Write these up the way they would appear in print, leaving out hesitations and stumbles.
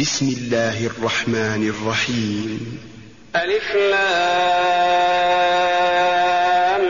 بسم الله الرحمن الرحيم. ألف لام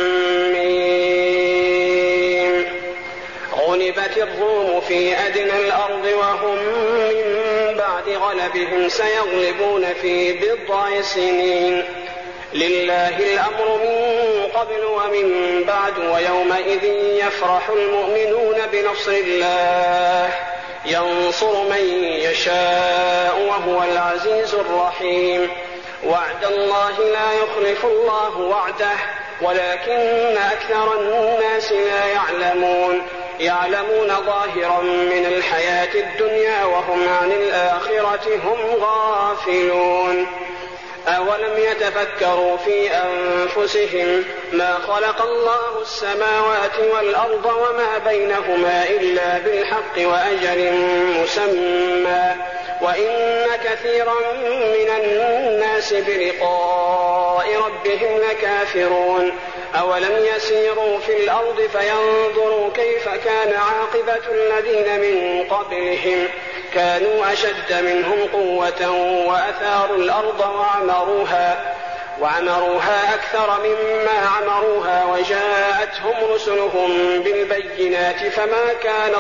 ميم. غلبت الروم في أدنى الأرض وهم من بعد غلبهم سيغلبون في بضع سنين. لله الأمر من قبل ومن بعد ويومئذ يفرح المؤمنون بنصر الله ينصر من يشاء وهو العزيز الرحيم. وعد الله لا يخلف الله وعده ولكن أكثر الناس لا يعلمون ظاهرا من الحياة الدنيا وهم عن الآخرة هم غافلون. أولم يتفكروا في أنفسهم ما خلق الله السماوات والأرض وما بينهما إلا بالحق وأجل مسمى وإن كثيرا من الناس بلقاء ربهم لكافرون. أولم يسيروا في الأرض فينظروا كيف كان عاقبة الذين من قبلهم كانوا أشد منهم قوة وأثاروا الأرض وعمروها أكثر مما عمروها وجاءتهم رسلهم بالبينات فما كان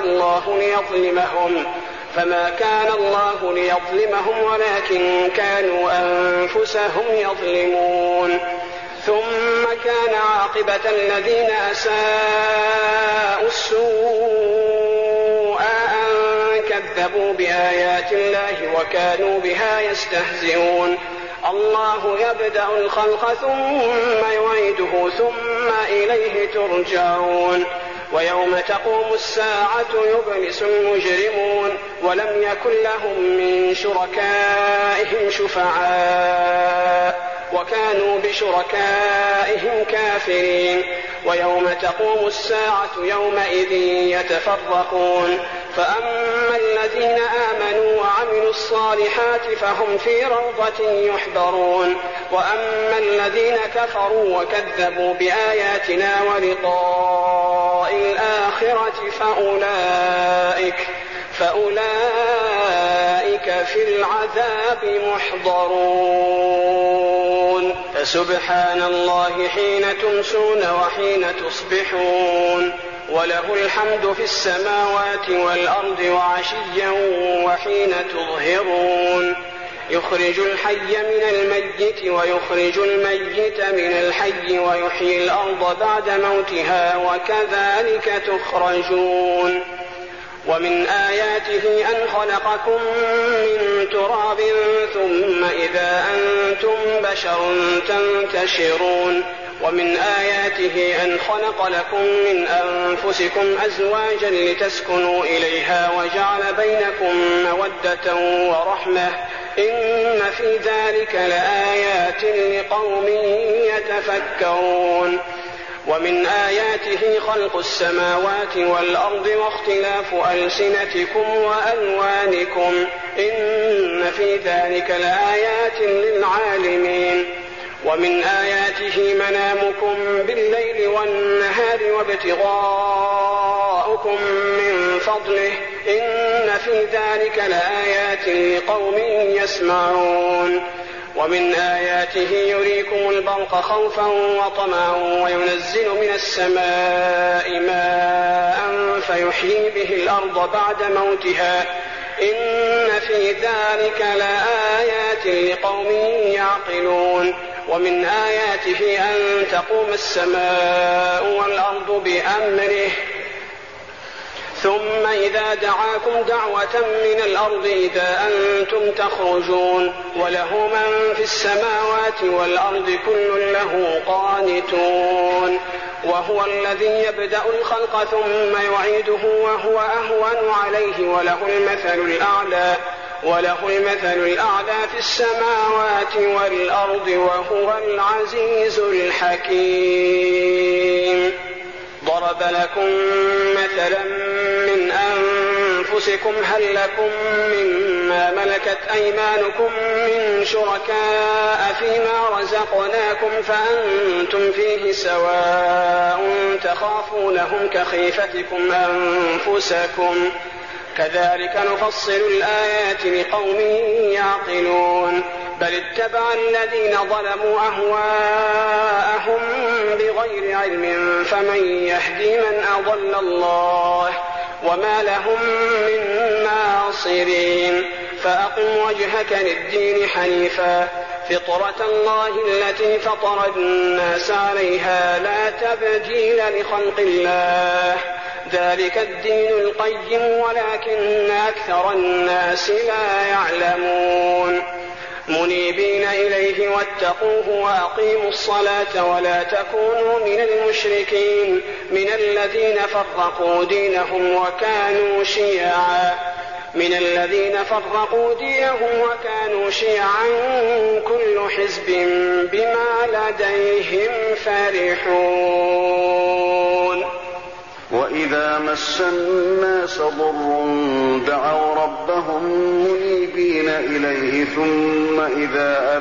الله ليظلمهم ولكن كانوا أنفسهم يظلمون. ثم كان عاقبة الذين أساءوا السوء أن كذبوا بآيات الله وكانوا بها يستهزئون. الله يبدأ الخلق ثم يعيده ثم إليه ترجعون. ويوم تقوم الساعة يبلس المجرمون ولم يكن لهم من شركائهم شفعاء وكانوا بشركائهم كافرين. ويوم تقوم الساعة يومئذ يتفرقون فأما الذين آمنوا وعملوا الصالحات فهم في روضة يحبرون وأما الذين كفروا وكذبوا بآياتنا ولقاء الآخرة فأولئك في العذاب محضرون. فسبحان الله حين تمسون وحين تصبحون وله الحمد في السماوات والأرض وعشيا وحين تظهرون. يخرج الحي من الميت ويخرج الميت من الحي ويحيي الأرض بعد موتها وكذلك تخرجون. ومن آياته أن خلقكم من تراب ثم إذا أنتم بشر تنتشرون. ومن آياته أن خلق لكم من أنفسكم أزواجا لتسكنوا إليها وجعل بينكم مودة ورحمة إن في ذلك لآيات لقوم يتفكرون. ومن آياته خلق السماوات والأرض واختلاف ألسنتكم وألوانكم إن في ذلك لآيات للعالمين. ومن آياته منامكم بالليل والنهار وابتغاؤكم من فضله إن في ذلك لآيات لقوم يسمعون. ومن آياته يريكم البرق خوفا وطمعا وينزل من السماء ماء فيحيي به الأرض بعد موتها إن في ذلك لآيات لقوم يعقلون. ومن آياته أن تقوم السماء والأرض بأمره ثم إذا دعاكم دعوة من الأرض إذا أنتم تخرجون وله من في السماوات والأرض كل له قانتون. وهو الذي يبدأ الخلق ثم يعيده وهو أهون عليه وله المثل الأعلى في السماوات والأرض وهو العزيز الحكيم. ضرب لكم مثلا من أنفسكم هل لكم مما ملكت أيمانكم من شركاء فيما رزقناكم فأنتم فيه سواء تخافونهم كخيفتكم أنفسكم كذلك نفصل الآيات لقوم يعقلون بل اتبع الذين ظلموا أهواءهم بغير علم فمن يهدي من أضل الله وما لهم من ناصرين فأقم وجهك للدين حنيفا فطرة الله التي فطر الناس عليها لا تبديل لخلق الله ذلك الدين القيم ولكن أكثر الناس لا يعلمون منيبين إليه واتقوه وأقيموا الصلاة ولا تكونوا من المشركين من الذين فرقوا دينهم وكانوا شيعا كل حزب بما لديهم فرحون وإذا مس الناس ضر دعوا ربهم منيبين إليه ثم إذا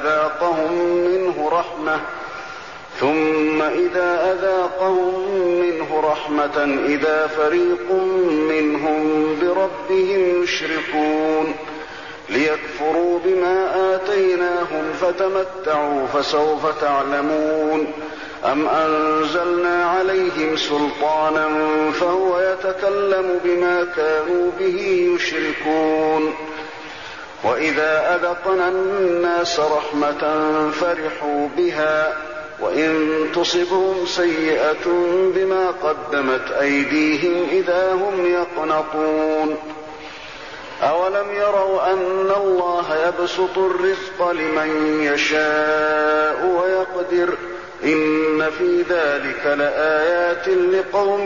أذاقهم منه رحمة إذا فريق منهم بربهم يشركون ليكفروا بما آتيناهم فتمتعوا فسوف تعلمون أم أنزلنا عليهم سلطانا فهو يتكلم بما كانوا به يشركون وإذا أذقنا الناس رحمة فرحوا بها وإن تصبهم سيئة بما قدمت أيديهم إذا هم يقنطون أولم يروا أن الله يبسط الرزق لمن يشاء ويقدر إن في ذلك لآيات لقوم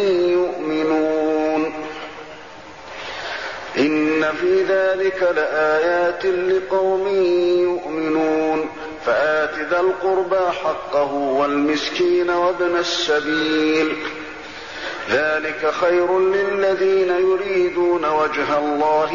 يؤمنون فآت ذا القربى حقه والمسكين وابن السبيل ذلك خير للذين يريدون وجه الله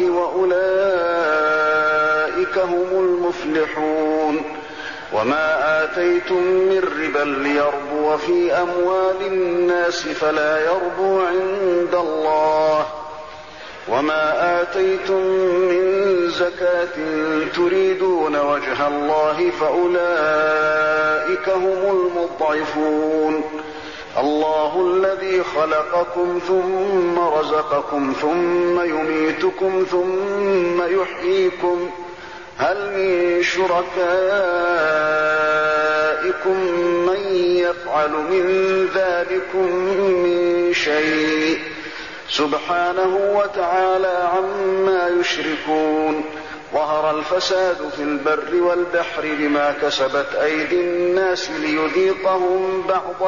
وأولئك هم المفلحون وما آتيتم من ربا ليربو في أموال الناس فلا يربو عند الله وما آتيتم من زكاة تريدون وجه الله فأولئك هم المضعفون الله الذي خلقكم ثم رزقكم ثم يميتكم ثم يحييكم هل من شركائكم من يفعل من ذلكم من شيء سبحانه وتعالى عما يشركون ظهر الفساد في البر والبحر بما كسبت أيدي الناس ليذيقهم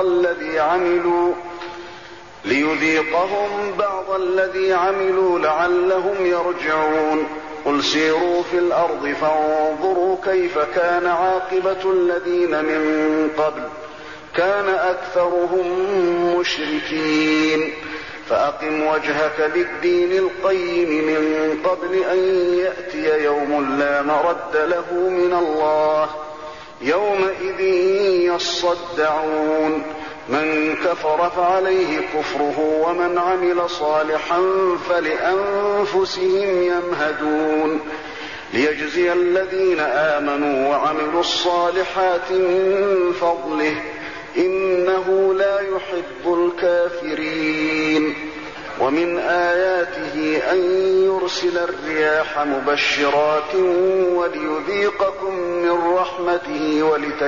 بعض الذي عملوا لعلهم يرجعون قل سيروا في الأرض فانظروا كيف كان عاقبة الذين من قبل كان أكثرهم مشركين فأقم وجهك للدين القيم من قبل أن يأتي يوم لا مرد له من الله يومئذ يصدعون من كفر فعليه كفره ومن عمل صالحا فلأنفسهم يمهدون ليجزي الذين آمنوا وعملوا الصالحات من فضله إنه لا يحب الكافرين ومن آياته أن يرسل الرياح مبشرات وليذيقكم من رحمته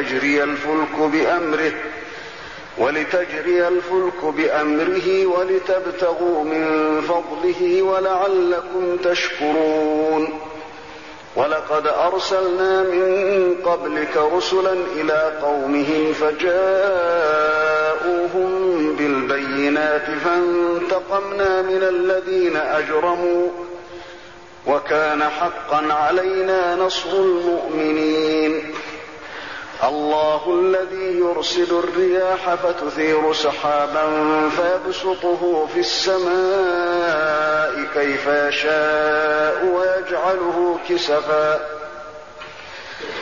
ولتجري الفلك بأمره ولتبتغوا من فضله ولعلكم تشكرون ولقد أرسلنا من قبلك رسلا إلى قومهم فجاءوهم بالبينات فانتقمنا من الذين أجرموا وكان حقا علينا نصر المؤمنين الله الذي يرسل الرياح فتثير سحابا فيبسطه في السماء كيف يشاء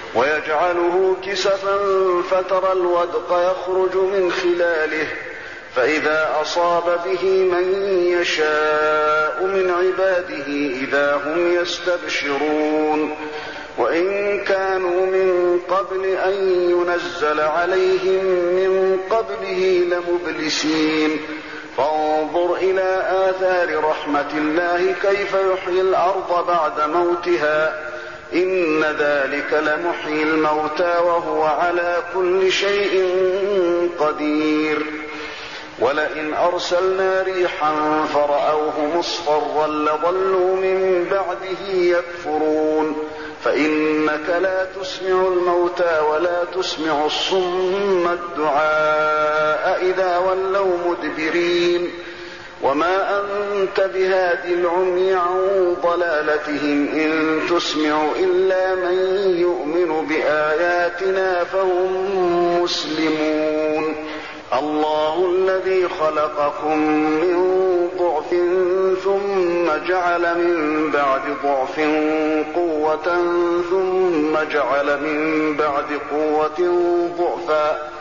ويجعله كسفا فترى الودق يخرج من خلاله فإذا أصاب به من يشاء من عباده إذا هم يستبشرون وإن كانوا من قبل أن ينزل عليهم من قبله لمبلسين فانظر إلى آثار رحمة الله كيف يحيي الأرض بعد موتها إن ذلك لمحيي الموتى وهو على كل شيء قدير ولئن أرسلنا ريحا فرأوه مصفرا لظلوا من بعده يكفرون فإنك لا تسمع الموتى ولا تسمع الصم الدعاء إذا ولوا مدبرين وما أنت بهاد العمي عن ضلالتهم إن تسمع إلا من يؤمن بآياتنا فهم مسلمون الله الذي خلقكم من ضعف ثم جعل من بعد ضعف قوة ثم جعل من بعد قوة ضعفا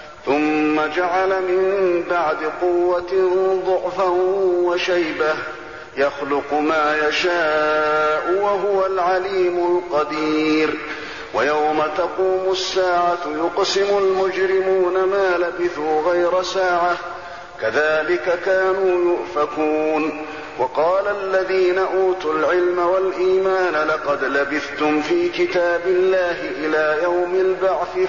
ضعفا وشيبة يخلق ما يشاء وهو العليم القدير ويوم تقوم الساعة يقسم المجرمون ما لبثوا غير ساعة كذلك كانوا يؤفكون وقال الذين أوتوا العلم والإيمان لقد لبثتم في كتاب الله إلى يوم البعث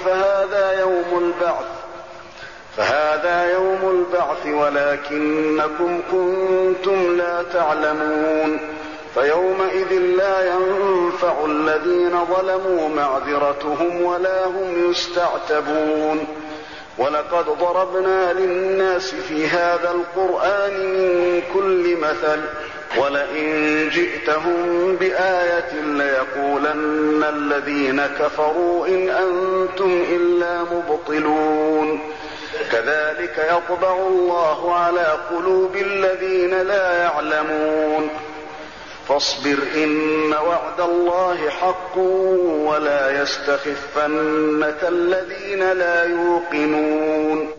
فهذا يوم البعث ولكنكم كنتم لا تعلمون فيومئذ لا ينفع الذين ظلموا معذرتهم ولا هم يستعتبون ولقد ضربنا للناس في هذا القرآن من كل مثل ولئن جئتهم بآية ليقولن الذين كفروا إن أنتم إلا مبطلون كذلك يطبع الله على قلوب الذين لا يعلمون فاصبر إن وعد الله حق ولا يستخفنك الذين لا يوقنون